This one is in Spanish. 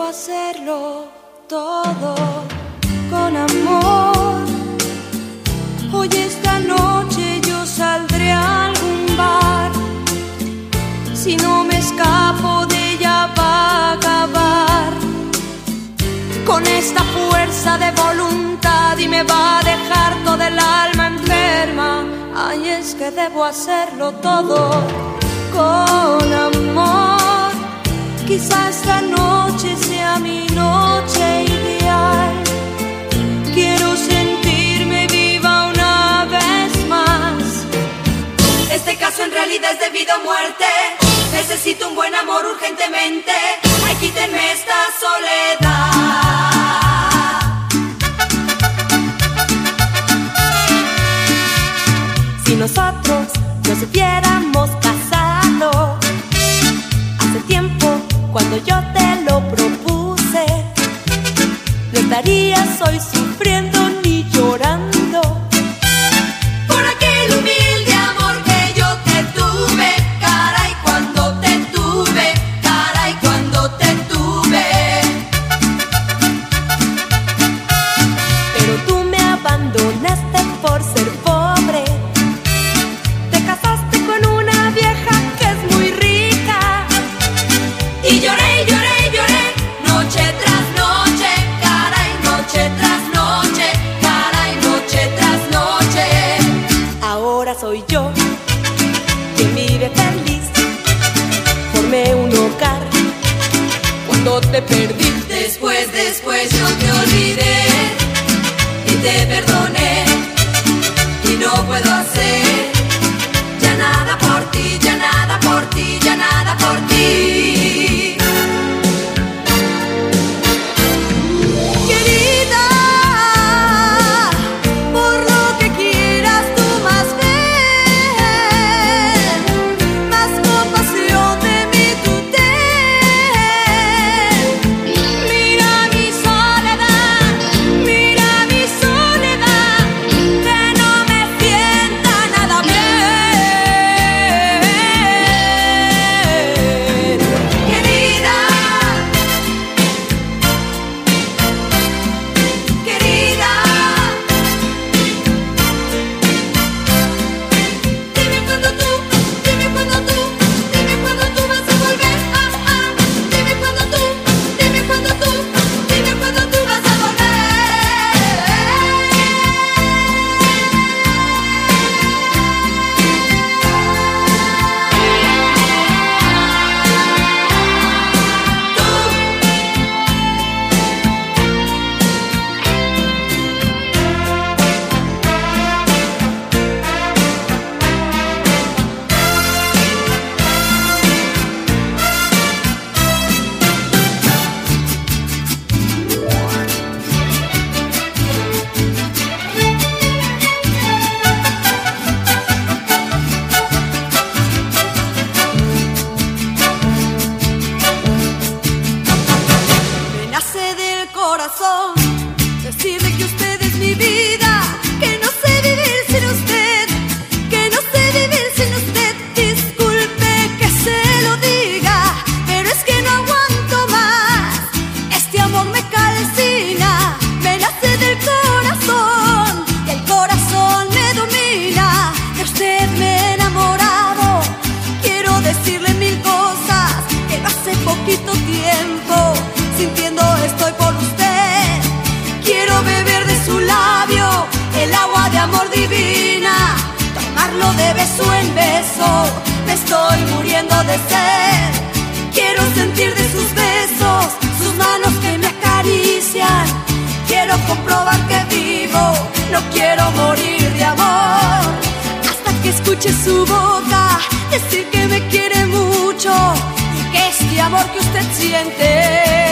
hacerlo todo con amor. Hoy esta noche yo saldré a algún bar. Si no me escapo de ella va a acabar con esta fuerza de voluntad y me va a dejar toda el alma enferma. Ay, es que debo hacerlo todo con amor. Quizá esta noche sea mi noche ideal. Quiero sentirme viva una vez más. Este caso en realidad es de vida o muerte. Necesito un buen amor urgentemente. Ay, quítenme esta soledad. Si nosotros nos hubiéramos casado hace tiempo, cuando yo te lo propuse, no estarías hoy sufriendo ni llorando por aquel humilde amor que yo te tuve. Caray, cuando te tuve, caray, cuando te tuve. Pero tú me abandonaste por ser pobre. Te casaste con una vieja que es muy rica. Y lloré, lloré, lloré, noche tras noche, caray, noche tras noche, caray, noche tras noche. Ahora soy yo quien vive feliz. Formé un hogar cuando te perdí. Después yo te olvidé y te perdoné. Y no puedo hacer ya nada por ti, ya nada por ti, ya nada por ti. Querida, por lo que quieras tú más ven, más compasión de mí tú ten. Mira mi soledad, mira mi soledad, que no me sienta nada bien. Querida, querida, dime cuándo tú, dime cuándo tú, dime cuándo tú vas a volver. Dime cuándo tú, dime cuándo tú, dime cuándo tú vas a me nace del corazón decirle que usted es mi vida, que no sé vivir sin usted, que no sé vivir sin usted. Disculpe que se lo diga, pero es que no aguanto más. Este amor me calcina, me nace del corazón y el corazón me domina. De usted me he enamorado, quiero decirle mil cosas, pero hace poquito tiempo sintiendo estoy por usted. Quiero beber de su labio el agua de amor divina, tomarlo de beso en beso, me estoy muriendo de sed. Quiero sentir de sus besos, sus manos que me acarician. Quiero comprobar que vivo, no quiero morir de amor. Hasta que escuche su boca decir que me quiere mucho y que este amor que usted siente